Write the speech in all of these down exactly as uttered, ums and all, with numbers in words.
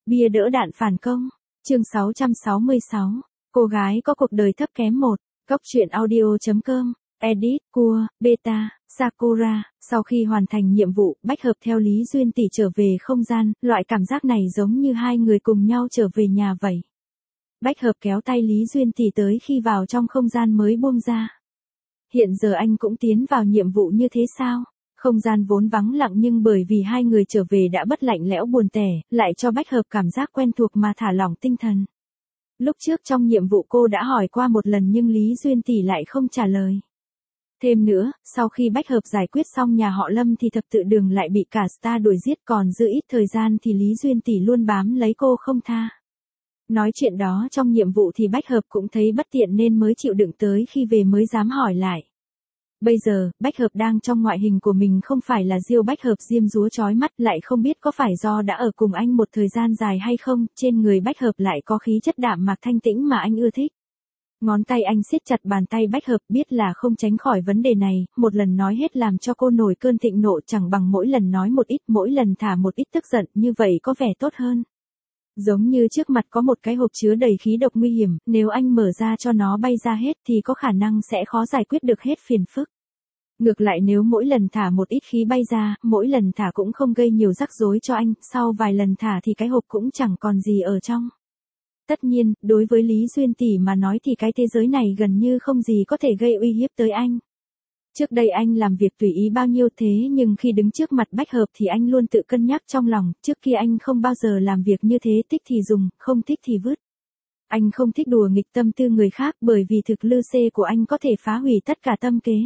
Bia đỡ đạn phản công. Chương sáu trăm sáu mươi sáu. Cô gái có cuộc đời thấp kém một. Góc truyện audio.com. Edit, Cua, Beta, Sakura. Sau khi hoàn thành nhiệm vụ, Bách Hợp theo Lý Duyên Tỷ trở về không gian, loại cảm giác này giống như hai người cùng nhau trở về nhà vậy. Bách Hợp kéo tay Lý Duyên Tỷ tới khi vào trong không gian mới buông ra. Hiện giờ anh cũng tiến vào nhiệm vụ như thế sao? Không gian vốn vắng lặng nhưng bởi vì hai người trở về đã bất lạnh lẽo buồn tẻ, lại cho Bách Hợp cảm giác quen thuộc mà thả lỏng tinh thần. Lúc trước trong nhiệm vụ cô đã hỏi qua một lần nhưng Lý Duyên Tỷ lại không trả lời. Thêm nữa, sau khi Bách Hợp giải quyết xong nhà họ Lâm thì thập tự đường lại bị cả Star đuổi giết, còn giữ ít thời gian thì Lý Duyên Tỷ luôn bám lấy cô không tha. Nói chuyện đó trong nhiệm vụ thì Bách Hợp cũng thấy bất tiện nên mới chịu đựng tới khi về mới dám hỏi lại. Bây giờ, Bách Hợp đang trong ngoại hình của mình không phải là Diêu Bách Hợp diêm dúa chói mắt, lại không biết có phải do đã ở cùng anh một thời gian dài hay không, trên người Bách Hợp lại có khí chất đạm mạc thanh tĩnh mà anh ưa thích. Ngón tay anh siết chặt bàn tay Bách Hợp, biết là không tránh khỏi vấn đề này, một lần nói hết làm cho cô nổi cơn thịnh nộ, chẳng bằng mỗi lần nói một ít, mỗi lần thả một ít tức giận, như vậy có vẻ tốt hơn. Giống như trước mặt có một cái hộp chứa đầy khí độc nguy hiểm, nếu anh mở ra cho nó bay ra hết thì có khả năng sẽ khó giải quyết được hết phiền phức. Ngược lại nếu mỗi lần thả một ít khí bay ra, mỗi lần thả cũng không gây nhiều rắc rối cho anh, sau vài lần thả thì cái hộp cũng chẳng còn gì ở trong. Tất nhiên, đối với Lý Duyên Tỷ mà nói thì cái thế giới này gần như không gì có thể gây uy hiếp tới anh. Trước đây anh làm việc tùy ý bao nhiêu thế nhưng khi đứng trước mặt Bách Hợp thì anh luôn tự cân nhắc trong lòng, trước kia anh không bao giờ làm việc như thế, thích thì dùng, không thích thì vứt. Anh không thích đùa nghịch tâm tư người khác bởi vì thực lư xê của anh có thể phá hủy tất cả tâm kế.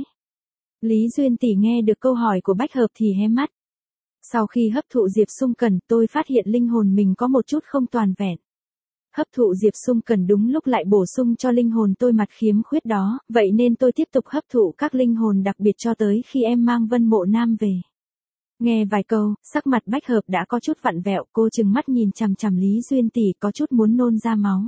Lý Duyên Tỷ nghe được câu hỏi của Bách Hợp thì hé mắt. Sau khi hấp thụ Diệp Sung Cần, tôi phát hiện linh hồn mình có một chút không toàn vẹn. Hấp thụ Diệp Sung Cần đúng lúc lại bổ sung cho linh hồn tôi mặt khiếm khuyết đó, vậy nên tôi tiếp tục hấp thụ các linh hồn đặc biệt cho tới khi em mang Vân Mộ Nam về. Nghe vài câu, sắc mặt Bách Hợp đã có chút vặn vẹo, cô trừng mắt nhìn chằm chằm Lý Duyên Tỷ có chút muốn nôn ra máu.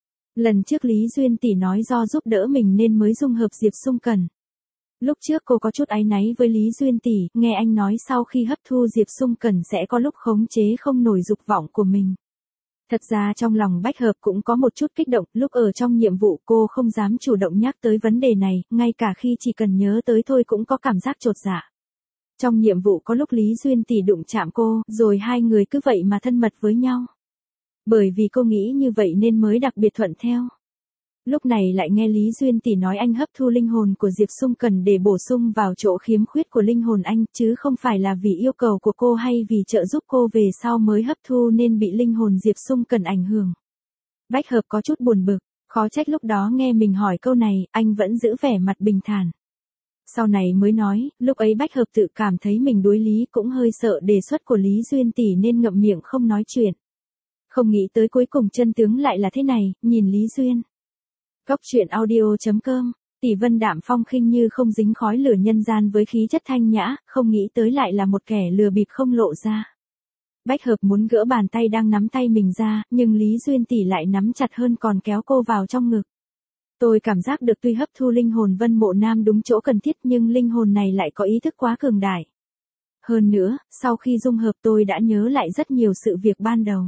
Lần trước Lý Duyên Tỷ nói do giúp đỡ mình nên mới dung hợp Diệp Sung Cần. Lúc trước cô có chút áy náy với Lý Duyên Tỷ, nghe anh nói sau khi hấp thu Diệp Sung Cần sẽ có lúc khống chế không nổi dục vọng của mình. Thật ra trong lòng Bách Hợp cũng có một chút kích động, lúc ở trong nhiệm vụ cô không dám chủ động nhắc tới vấn đề này, ngay cả khi chỉ cần nhớ tới thôi cũng có cảm giác chột dạ. Trong nhiệm vụ có lúc Lý Duyên Tỷ đụng chạm cô, rồi hai người cứ vậy mà thân mật với nhau. Bởi vì cô nghĩ như vậy nên mới đặc biệt thuận theo. Lúc này lại nghe Lý Duyên Tỷ nói anh hấp thu linh hồn của Diệp Sung Cần để bổ sung vào chỗ khiếm khuyết của linh hồn anh, chứ không phải là vì yêu cầu của cô hay vì trợ giúp cô về sau mới hấp thu nên bị linh hồn Diệp Sung Cần ảnh hưởng. Bách Hợp có chút buồn bực, khó trách lúc đó nghe mình hỏi câu này, anh vẫn giữ vẻ mặt bình thản. Sau này mới nói, lúc ấy Bách Hợp tự cảm thấy mình đối lý cũng hơi sợ đề xuất của Lý Duyên Tỷ nên ngậm miệng không nói chuyện. Không nghĩ tới cuối cùng chân tướng lại là thế này, nhìn Lý Duyên. Góc truyện audio.com. Tỷ Vân đạm phong khinh như không dính khói lửa nhân gian với khí chất thanh nhã, không nghĩ tới lại là một kẻ lừa bịp không lộ ra. Bách Hợp muốn gỡ bàn tay đang nắm tay mình ra, nhưng Lý Duyên Tỷ lại nắm chặt hơn còn kéo cô vào trong ngực. Tôi cảm giác được tuy hấp thu linh hồn Vân Mộ Nam đúng chỗ cần thiết nhưng linh hồn này lại có ý thức quá cường đại. Hơn nữa, sau khi dung hợp tôi đã nhớ lại rất nhiều sự việc ban đầu.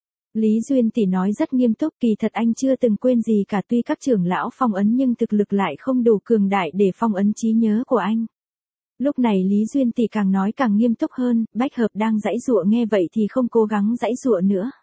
Lý Duyên Tỷ nói rất nghiêm túc, kỳ thật anh chưa từng quên gì cả, tuy các trưởng lão phong ấn nhưng thực lực lại không đủ cường đại để phong ấn trí nhớ của anh. Lúc này Lý Duyên Tỷ càng nói càng nghiêm túc hơn, Bách Hợp đang giãy giụa nghe vậy thì không cố gắng giãy giụa nữa.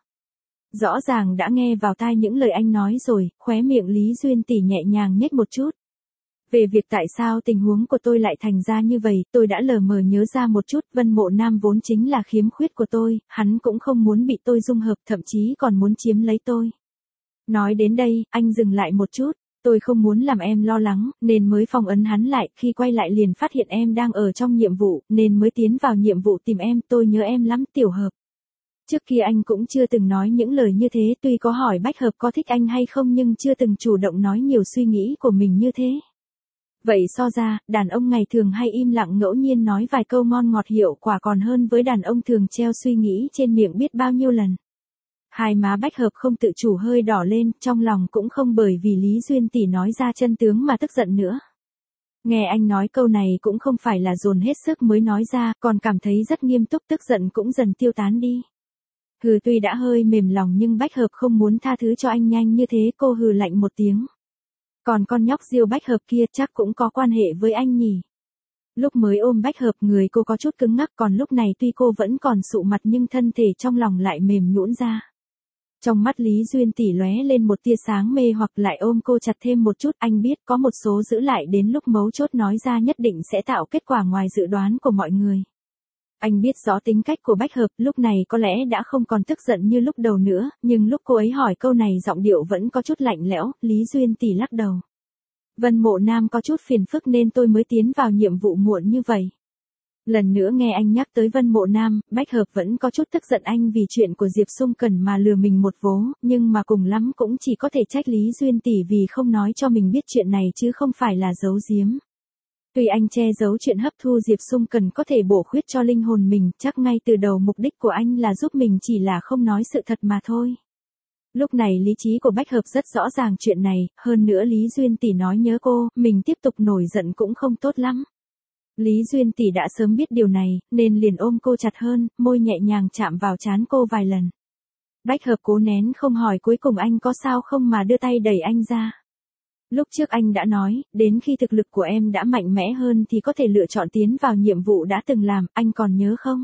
Rõ ràng đã nghe vào tai những lời anh nói rồi, khóe miệng Lý Duyên Tỷ nhẹ nhàng nhếch một chút. Về việc tại sao tình huống của tôi lại thành ra như vậy, tôi đã lờ mờ nhớ ra một chút, Vân Mộ Nam vốn chính là khiếm khuyết của tôi, hắn cũng không muốn bị tôi dung hợp, thậm chí còn muốn chiếm lấy tôi. Nói đến đây, anh dừng lại một chút, tôi không muốn làm em lo lắng, nên mới phong ấn hắn lại, khi quay lại liền phát hiện em đang ở trong nhiệm vụ, nên mới tiến vào nhiệm vụ tìm em, tôi nhớ em lắm Tiểu Hợp. Trước kia anh cũng chưa từng nói những lời như thế, tuy có hỏi Bách Hợp có thích anh hay không nhưng chưa từng chủ động nói nhiều suy nghĩ của mình như thế. Vậy so ra, đàn ông ngày thường hay im lặng ngẫu nhiên nói vài câu ngon ngọt hiệu quả còn hơn với đàn ông thường treo suy nghĩ trên miệng biết bao nhiêu lần. Hai má Bách Hợp không tự chủ hơi đỏ lên, trong lòng cũng không bởi vì Lý Duyên Tỷ nói ra chân tướng mà tức giận nữa. Nghe anh nói câu này cũng không phải là dồn hết sức mới nói ra, còn cảm thấy rất nghiêm túc, tức giận cũng dần tiêu tán đi. Hừ, tuy đã hơi mềm lòng nhưng Bách Hợp không muốn tha thứ cho anh nhanh như thế, cô hừ lạnh một tiếng. Còn con nhóc Diêu Bách Hợp kia chắc cũng có quan hệ với anh nhỉ. Lúc mới ôm Bách Hợp người cô có chút cứng ngắc, còn lúc này tuy cô vẫn còn sụ mặt nhưng thân thể trong lòng lại mềm nhũn ra. Trong mắt Lý Duyên Tỷ lóe lên một tia sáng mê hoặc, lại ôm cô chặt thêm một chút. Anh biết có một số giữ lại đến lúc mấu chốt nói ra nhất định sẽ tạo kết quả ngoài dự đoán của mọi người. Anh biết rõ tính cách của Bách Hợp, lúc này có lẽ đã không còn tức giận như lúc đầu nữa, nhưng lúc cô ấy hỏi câu này giọng điệu vẫn có chút lạnh lẽo. Lý Duyên Tỷ lắc đầu. Vân Mộ Nam có chút phiền phức nên tôi mới tiến vào nhiệm vụ muộn như vậy. Lần nữa nghe anh nhắc tới Vân Mộ Nam, Bách Hợp vẫn có chút tức giận anh vì chuyện của Diệp Xung Cần mà lừa mình một vố, nhưng mà cùng lắm cũng chỉ có thể trách Lý Duyên Tỷ vì không nói cho mình biết chuyện này chứ không phải là giấu giếm. Tuy anh che giấu chuyện hấp thu Diệp Xung Cần có thể bổ khuyết cho linh hồn mình, chắc ngay từ đầu mục đích của anh là giúp mình, chỉ là không nói sự thật mà thôi. Lúc này lý trí của Bách Hợp rất rõ ràng chuyện này, hơn nữa Lý Duyên Tỷ nói nhớ cô, mình tiếp tục nổi giận cũng không tốt lắm. Lý Duyên Tỷ đã sớm biết điều này, nên liền ôm cô chặt hơn, môi nhẹ nhàng chạm vào trán cô vài lần. Bách Hợp cố nén không hỏi cuối cùng anh có sao không mà đưa tay đẩy anh ra. Lúc trước anh đã nói, đến khi thực lực của em đã mạnh mẽ hơn thì có thể lựa chọn tiến vào nhiệm vụ đã từng làm, anh còn nhớ không?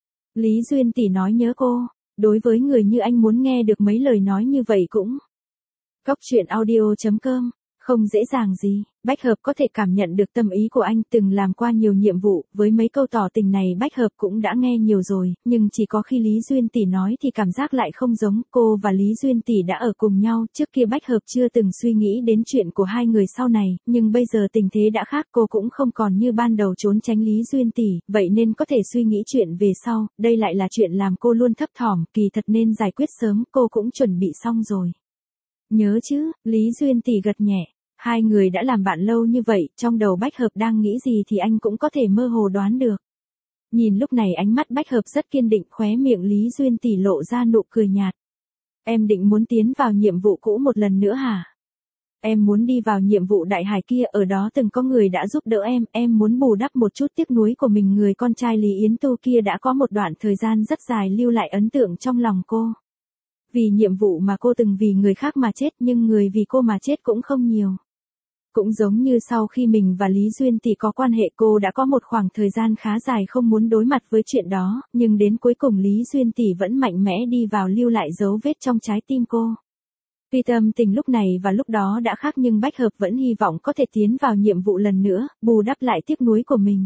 Lý Duyên Tỷ nói nhớ cô. Đối với người như anh muốn nghe được mấy lời nói như vậy cũng. Góc truyện audio chấm com, không dễ dàng gì. Bách Hợp có thể cảm nhận được tâm ý của anh, từng làm qua nhiều nhiệm vụ, với mấy câu tỏ tình này Bách Hợp cũng đã nghe nhiều rồi, nhưng chỉ có khi Lý Duyên Tỷ nói thì cảm giác lại không giống. Cô và Lý Duyên Tỷ đã ở cùng nhau, trước kia Bách Hợp chưa từng suy nghĩ đến chuyện của hai người sau này, nhưng bây giờ tình thế đã khác, cô cũng không còn như ban đầu trốn tránh Lý Duyên Tỷ, vậy nên có thể suy nghĩ chuyện về sau, đây lại là chuyện làm cô luôn thấp thỏm, kỳ thật nên giải quyết sớm, cô cũng chuẩn bị xong rồi. Nhớ chứ, Lý Duyên Tỷ gật nhẹ. Hai người đã làm bạn lâu như vậy, trong đầu Bách Hợp đang nghĩ gì thì anh cũng có thể mơ hồ đoán được. Nhìn lúc này ánh mắt Bách Hợp rất kiên định, khóe miệng Lý Duyên Tỷ lộ ra nụ cười nhạt. Em định muốn tiến vào nhiệm vụ cũ một lần nữa hả? Em muốn đi vào nhiệm vụ đại hải kia, ở đó từng có người đã giúp đỡ em, em muốn bù đắp một chút tiếc nuối của mình. Người con trai Lý Yến Tu kia đã có một đoạn thời gian rất dài lưu lại ấn tượng trong lòng cô. Vì nhiệm vụ mà cô từng vì người khác mà chết, nhưng người vì cô mà chết cũng không nhiều. Cũng giống như sau khi mình và Lý Duyên Tỷ có quan hệ, cô đã có một khoảng thời gian khá dài không muốn đối mặt với chuyện đó, nhưng đến cuối cùng Lý Duyên Tỷ vẫn mạnh mẽ đi vào lưu lại dấu vết trong trái tim cô. Tuy tâm tình lúc này và lúc đó đã khác nhưng Bách Hợp vẫn hy vọng có thể tiến vào nhiệm vụ lần nữa, bù đắp lại tiếc nuối của mình.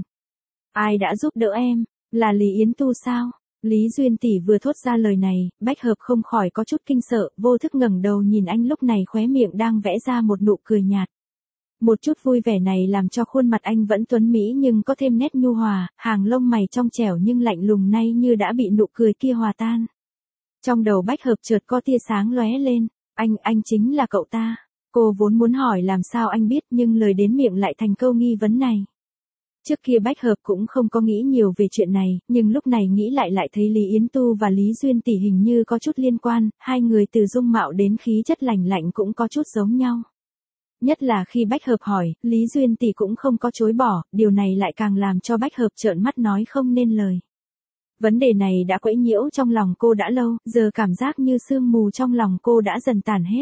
Ai đã giúp đỡ em? Là Lý Yến Tu sao? Lý Duyên Tỷ vừa thốt ra lời này, Bách Hợp không khỏi có chút kinh sợ, vô thức ngẩng đầu nhìn anh, lúc này khóe miệng đang vẽ ra một nụ cười nhạt. Một chút vui vẻ này làm cho khuôn mặt anh vẫn tuấn mỹ nhưng có thêm nét nhu hòa, hàng lông mày trong trẻo nhưng lạnh lùng nay như đã bị nụ cười kia hòa tan. Trong đầu Bách Hợp chợt có tia sáng lóe lên, anh, anh chính là cậu ta. Cô vốn muốn hỏi làm sao anh biết nhưng lời đến miệng lại thành câu nghi vấn này. Trước kia Bách Hợp cũng không có nghĩ nhiều về chuyện này, nhưng lúc này nghĩ lại lại thấy Lý Yến Tu và Lý Duyên Tỷ hình như có chút liên quan, hai người từ dung mạo đến khí chất lành lạnh cũng có chút giống nhau. Nhất là khi Bách Hợp hỏi, Lý Duyên Tỷ cũng không có chối bỏ, điều này lại càng làm cho Bách Hợp trợn mắt nói không nên lời. Vấn đề này đã quẫy nhiễu trong lòng cô đã lâu, giờ cảm giác như sương mù trong lòng cô đã dần tàn hết.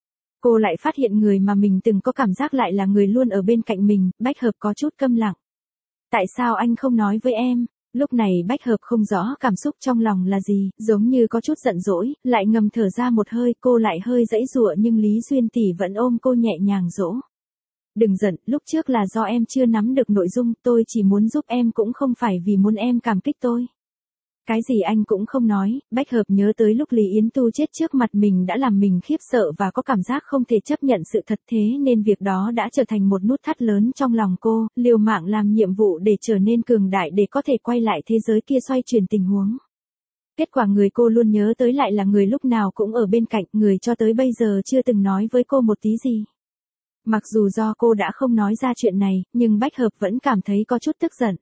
Cô lại phát hiện người mà mình từng có cảm giác lại là người luôn ở bên cạnh mình. Bách Hợp có chút câm lặng. Tại sao anh không nói với em? Lúc này Bách Hợp không rõ cảm xúc trong lòng là gì, giống như có chút giận dỗi, lại ngầm thở ra một hơi, cô lại hơi giãy giụa nhưng Lý Duyên Tỷ vẫn ôm cô nhẹ nhàng dỗ. Đừng giận, lúc trước là do em chưa nắm được nội dung, tôi chỉ muốn giúp em cũng không phải vì muốn em cảm kích tôi. Cái gì anh cũng không nói. Bách Hợp nhớ tới lúc Lý Yến Tu chết trước mặt mình đã làm mình khiếp sợ và có cảm giác không thể chấp nhận sự thật, thế nên việc đó đã trở thành một nút thắt lớn trong lòng cô, liều mạng làm nhiệm vụ để trở nên cường đại để có thể quay lại thế giới kia xoay chuyển tình huống. Kết quả người cô luôn nhớ tới lại là người lúc nào cũng ở bên cạnh, người cho tới bây giờ chưa từng nói với cô một tí gì. Mặc dù do cô đã không nói ra chuyện này, nhưng Bách Hợp vẫn cảm thấy có chút tức giận.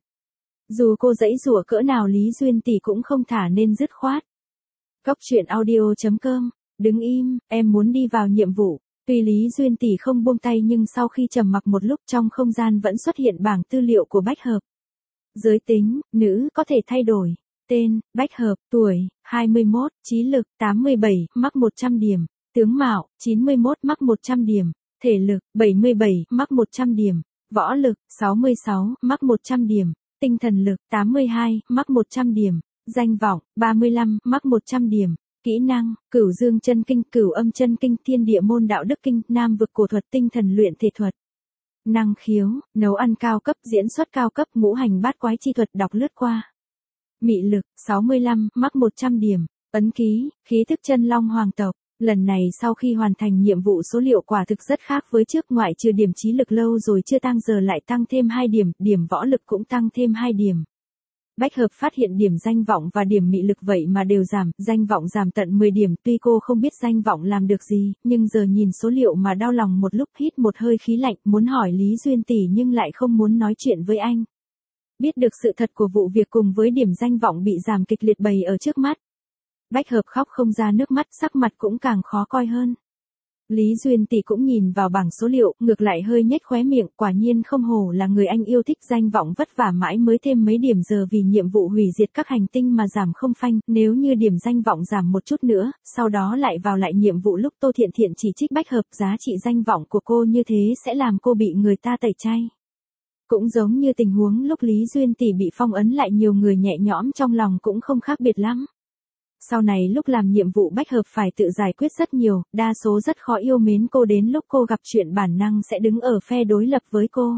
Dù cô giãy giụa cỡ nào Lý Duyên Tỷ cũng không thả nên dứt khoát. Góc truyện audio chấm com, đứng im, em muốn đi vào nhiệm vụ. Tuy Lý Duyên Tỷ không buông tay nhưng sau khi trầm mặc một lúc trong không gian vẫn xuất hiện bảng tư liệu của Bách Hợp. Giới tính, nữ, có thể thay đổi. Tên, Bách Hợp. Tuổi, hai mươi mốt. Trí lực, tám mươi bảy, mắc một trăm điểm. Tướng mạo, chín mươi mốt, mắc một trăm điểm. Thể lực, bảy mươi bảy, mắc một trăm điểm. Võ lực, sáu mươi sáu, mắc một trăm điểm. Tinh thần lực, tám mươi hai, mắc một trăm điểm. Danh vọng, ba mươi lăm, mắc một trăm điểm. Kỹ năng, Cửu Dương chân kinh, Cửu Âm chân kinh, Thiên Địa môn đạo đức kinh, Nam vực cổ thuật, tinh thần luyện thể thuật. Năng khiếu, nấu ăn cao cấp, diễn xuất cao cấp, ngũ hành bát quái chi thuật đọc lướt qua. Mị lực, sáu mươi lăm, mắc một trăm điểm. Ấn ký, khí thức chân long hoàng tộc. Lần này sau khi hoàn thành nhiệm vụ số liệu quả thực rất khác với trước, ngoại trừ điểm trí lực lâu rồi chưa tăng giờ lại tăng thêm hai điểm, điểm võ lực cũng tăng thêm hai điểm. Bách Hợp phát hiện điểm danh vọng và điểm mị lực vậy mà đều giảm, danh vọng giảm tận mười điểm, tuy cô không biết danh vọng làm được gì, nhưng giờ nhìn số liệu mà đau lòng một lúc, hít một hơi khí lạnh, muốn hỏi Lý Duyên Tỷ nhưng lại không muốn nói chuyện với anh. Biết được sự thật của vụ việc cùng với điểm danh vọng bị giảm kịch liệt bày ở trước mắt. Bách Hợp khóc không ra nước mắt, sắc mặt cũng càng khó coi hơn. Lý Duyên Tỷ cũng nhìn vào bảng số liệu, ngược lại hơi nhếch khóe miệng, quả nhiên không hổ là người anh yêu thích, danh vọng vất vả mãi mới thêm mấy điểm giờ vì nhiệm vụ hủy diệt các hành tinh mà giảm không phanh, nếu như điểm danh vọng giảm một chút nữa, sau đó lại vào lại nhiệm vụ lúc Tô Thiện Thiện chỉ trích Bách Hợp, giá trị danh vọng của cô như thế sẽ làm cô bị người ta tẩy chay. Cũng giống như tình huống lúc Lý Duyên Tỷ bị phong ấn lại, nhiều người nhẹ nhõm trong lòng cũng không khác biệt lắm. Sau này lúc làm nhiệm vụ Bách Hợp phải tự giải quyết rất nhiều, đa số rất khó yêu mến cô, đến lúc cô gặp chuyện bản năng sẽ đứng ở phe đối lập với cô.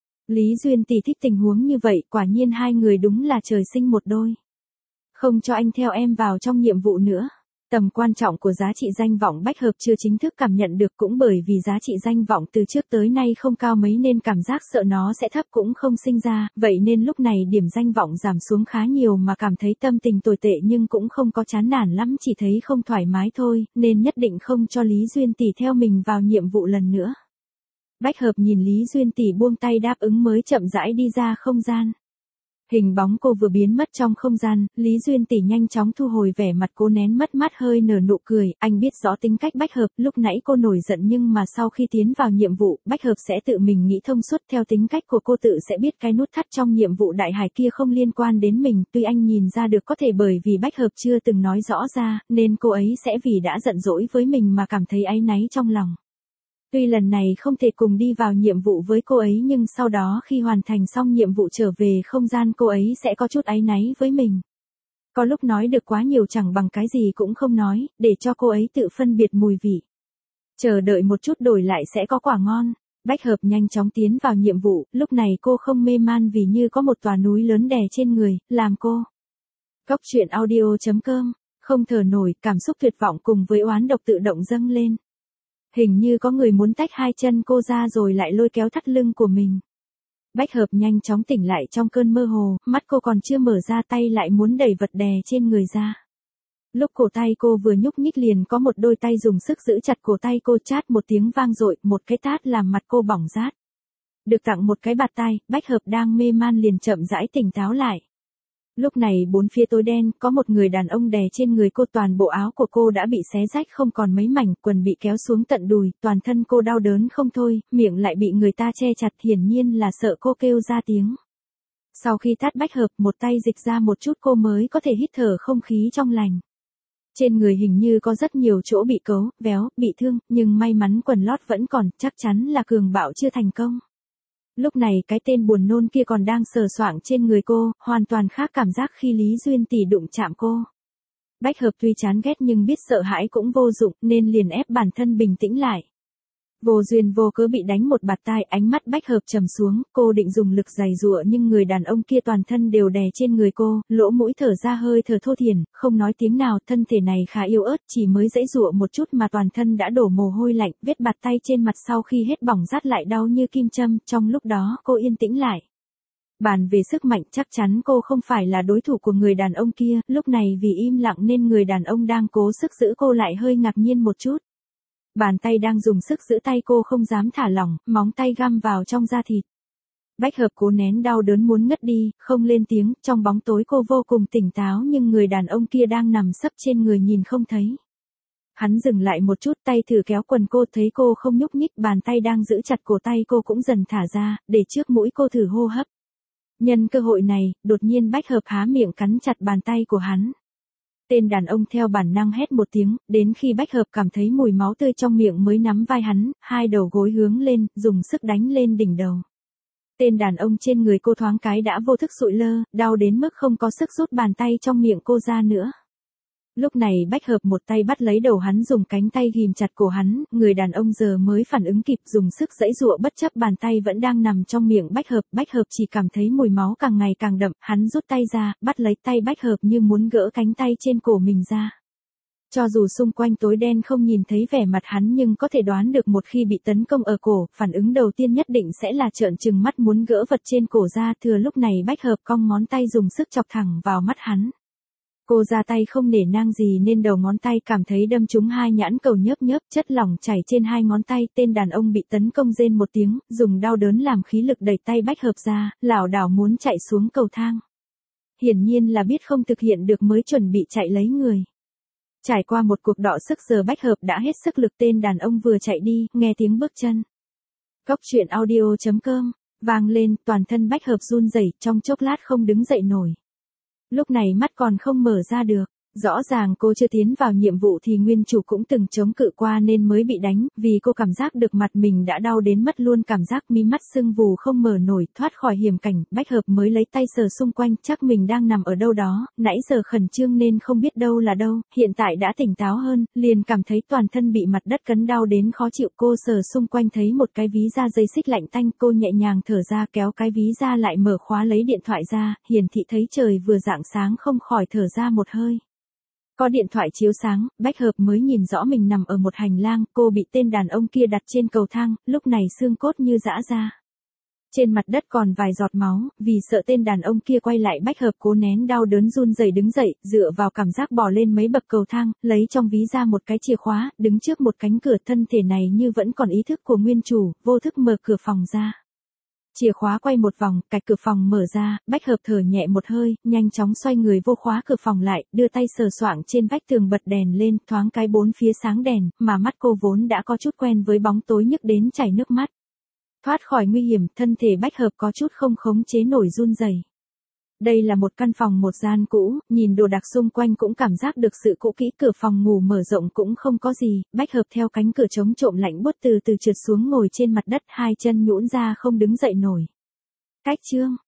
Lý Duyên Tỷ thích tình huống như vậy, quả nhiên hai người đúng là trời sinh một đôi. Không cho anh theo em vào trong nhiệm vụ nữa. Tầm quan trọng của giá trị danh vọng Bách Hợp chưa chính thức cảm nhận được, cũng bởi vì giá trị danh vọng từ trước tới nay không cao mấy nên cảm giác sợ nó sẽ thấp cũng không sinh ra, vậy nên lúc này điểm danh vọng giảm xuống khá nhiều mà cảm thấy tâm tình tồi tệ nhưng cũng không có chán nản lắm, chỉ thấy không thoải mái thôi, nên nhất định không cho Lý Duyên Tỷ theo mình vào nhiệm vụ lần nữa. Bách Hợp nhìn Lý Duyên Tỷ buông tay đáp ứng mới chậm rãi đi ra không gian. Hình bóng cô vừa biến mất trong không gian, Lý Duyên Tỷ nhanh chóng thu hồi vẻ mặt, cô nén mất mát hơi nở nụ cười, anh biết rõ tính cách Bách Hợp, lúc nãy cô nổi giận nhưng mà sau khi tiến vào nhiệm vụ, Bách Hợp sẽ tự mình nghĩ thông suốt, theo tính cách của cô tự sẽ biết cái nút thắt trong nhiệm vụ đại hải kia không liên quan đến mình, tuy anh nhìn ra được có thể bởi vì Bách Hợp chưa từng nói rõ ra, nên cô ấy sẽ vì đã giận dỗi với mình mà cảm thấy áy náy trong lòng. Tuy lần này không thể cùng đi vào nhiệm vụ với cô ấy nhưng sau đó khi hoàn thành xong nhiệm vụ trở về không gian cô ấy sẽ có chút áy náy với mình. Có lúc nói được quá nhiều chẳng bằng cái gì cũng không nói, để cho cô ấy tự phân biệt mùi vị. Chờ đợi một chút đổi lại sẽ có quả ngon. Bách Hợp nhanh chóng tiến vào nhiệm vụ, lúc này cô không mê man vì như có một tòa núi lớn đè trên người, làm cô. Cốc truyện audio chấm com, không thở nổi, cảm xúc tuyệt vọng cùng với oán độc tự động dâng lên. Hình như có người muốn tách hai chân cô ra rồi lại lôi kéo thắt lưng của mình. Bách Hợp nhanh chóng tỉnh lại trong cơn mơ hồ, mắt cô còn chưa mở ra tay lại muốn đẩy vật đè trên người ra. Lúc cổ tay cô vừa nhúc nhích liền có một đôi tay dùng sức giữ chặt cổ tay cô, chát một tiếng vang dội, một cái tát làm mặt cô bỏng rát. Được tặng một cái bạt tai, Bách Hợp đang mê man liền chậm rãi tỉnh táo lại. Lúc này bốn phía tối đen, có một người đàn ông đè trên người cô, toàn bộ áo của cô đã bị xé rách không còn mấy mảnh, quần bị kéo xuống tận đùi, toàn thân cô đau đớn không thôi, miệng lại bị người ta che chặt, hiển nhiên là sợ cô kêu ra tiếng. Sau khi tát Bách Hợp, một tay dịch ra một chút cô mới có thể hít thở không khí trong lành. Trên người hình như có rất nhiều chỗ bị cấu, véo, bị thương, nhưng may mắn quần lót vẫn còn, chắc chắn là cường bạo chưa thành công. Lúc này cái tên buồn nôn kia còn đang sờ soạng trên người cô, hoàn toàn khác cảm giác khi Lý Duyên Tỷ đụng chạm cô. Bách Hợp tuy chán ghét nhưng biết sợ hãi cũng vô dụng nên liền ép bản thân bình tĩnh lại. Vô duyên vô cớ bị đánh một bạt tai, ánh mắt Bách Hợp trầm xuống, cô định dùng lực giày giụa nhưng người đàn ông kia toàn thân đều đè trên người cô, lỗ mũi thở ra hơi thở thô thiển, không nói tiếng nào, thân thể này khá yếu ớt, chỉ mới giãy giụa một chút mà toàn thân đã đổ mồ hôi lạnh, vết bạt tay trên mặt sau khi hết bỏng rát lại đau như kim châm, trong lúc đó cô yên tĩnh lại. Bàn về sức mạnh chắc chắn cô không phải là đối thủ của người đàn ông kia, lúc này vì im lặng nên người đàn ông đang cố sức giữ cô lại hơi ngạc nhiên một chút. Bàn tay đang dùng sức giữ tay cô không dám thả lỏng, móng tay găm vào trong da thịt. Bách Hợp cố nén đau đớn muốn ngất đi, không lên tiếng, trong bóng tối cô vô cùng tỉnh táo nhưng người đàn ông kia đang nằm sấp trên người nhìn không thấy. Hắn dừng lại một chút, tay thử kéo quần cô, thấy cô không nhúc nhích, bàn tay đang giữ chặt cổ tay cô cũng dần thả ra, để trước mũi cô thử hô hấp. Nhân cơ hội này, đột nhiên Bách Hợp há miệng cắn chặt bàn tay của hắn. Tên đàn ông theo bản năng hét một tiếng, đến khi Bách Hợp cảm thấy mùi máu tươi trong miệng mới nắm vai hắn, hai đầu gối hướng lên, dùng sức đánh lên đỉnh đầu. Tên đàn ông trên người cô thoáng cái đã vô thức sụi lơ, đau đến mức không có sức rút bàn tay trong miệng cô ra nữa. Lúc này Bách Hợp một tay bắt lấy đầu hắn, dùng cánh tay ghìm chặt cổ hắn, người đàn ông giờ mới phản ứng kịp, dùng sức giãy giụa bất chấp bàn tay vẫn đang nằm trong miệng Bách Hợp. Bách Hợp chỉ cảm thấy mùi máu càng ngày càng đậm, hắn rút tay ra, bắt lấy tay Bách Hợp như muốn gỡ cánh tay trên cổ mình ra. Cho dù xung quanh tối đen không nhìn thấy vẻ mặt hắn nhưng có thể đoán được một khi bị tấn công ở cổ, phản ứng đầu tiên nhất định sẽ là trợn trừng mắt muốn gỡ vật trên cổ ra. Thừa lúc này Bách Hợp cong ngón tay dùng sức chọc thẳng vào mắt hắn. Cô ra tay không nể nang gì nên đầu ngón tay cảm thấy đâm trúng hai nhãn cầu nhớp nhớp, chất lỏng chảy trên hai ngón tay. Tên đàn ông bị tấn công rên một tiếng, dùng đau đớn làm khí lực đẩy tay Bách Hợp ra, lảo đảo muốn chạy xuống cầu thang. Hiển nhiên là biết không thực hiện được mới chuẩn bị chạy lấy người. Trải qua một cuộc đọ sức giờ Bách Hợp đã hết sức lực, tên đàn ông vừa chạy đi, nghe tiếng bước chân. Góc truyện audio chấm com vang lên, toàn thân Bách Hợp run rẩy, trong chốc lát không đứng dậy nổi. Lúc này mắt còn không mở ra được, rõ ràng cô chưa tiến vào nhiệm vụ thì nguyên chủ cũng từng chống cự qua nên mới bị đánh, vì cô cảm giác được mặt mình đã đau đến mất luôn cảm giác, mi mắt sưng vù không mở nổi. Thoát khỏi hiểm cảnh, Bách Hợp mới lấy tay sờ xung quanh, chắc mình đang nằm ở đâu đó, nãy giờ khẩn trương nên không biết đâu là đâu, hiện tại đã tỉnh táo hơn, liền cảm thấy toàn thân bị mặt đất cấn đau đến khó chịu. Cô sờ xung quanh thấy một cái ví da dây xích lạnh tanh, cô nhẹ nhàng thở ra kéo cái ví da lại, mở khóa lấy điện thoại ra, hiển thị thấy trời vừa rạng sáng, không khỏi thở ra một hơi. Có điện thoại chiếu sáng, Bách Hợp mới nhìn rõ mình nằm ở một hành lang, cô bị tên đàn ông kia đặt trên cầu thang, lúc này xương cốt như giã ra. Trên mặt đất còn vài giọt máu, vì sợ tên đàn ông kia quay lại, Bách Hợp cố nén đau đớn run rẩy đứng dậy, dựa vào cảm giác bò lên mấy bậc cầu thang, lấy trong ví ra một cái chìa khóa, đứng trước một cánh cửa, thân thể này như vẫn còn ý thức của nguyên chủ, vô thức mở cửa phòng ra. Chìa khóa quay một vòng, cạch cửa phòng mở ra, Bách Hợp thở nhẹ một hơi, nhanh chóng xoay người vô khóa cửa phòng lại, đưa tay sờ soạng trên vách tường, bật đèn lên, thoáng cái bốn phía sáng đèn, mà mắt cô vốn đã có chút quen với bóng tối nhức đến chảy nước mắt. Thoát khỏi nguy hiểm, thân thể Bách Hợp có chút không khống chế nổi run rẩy. Đây là một căn phòng một gian cũ, nhìn đồ đạc xung quanh cũng cảm giác được sự cũ kỹ, cửa phòng ngủ mở rộng cũng không có gì, Bách Hợp theo cánh cửa chống trộm lạnh buốt từ từ trượt xuống ngồi trên mặt đất, hai chân nhũn ra không đứng dậy nổi. Cách chương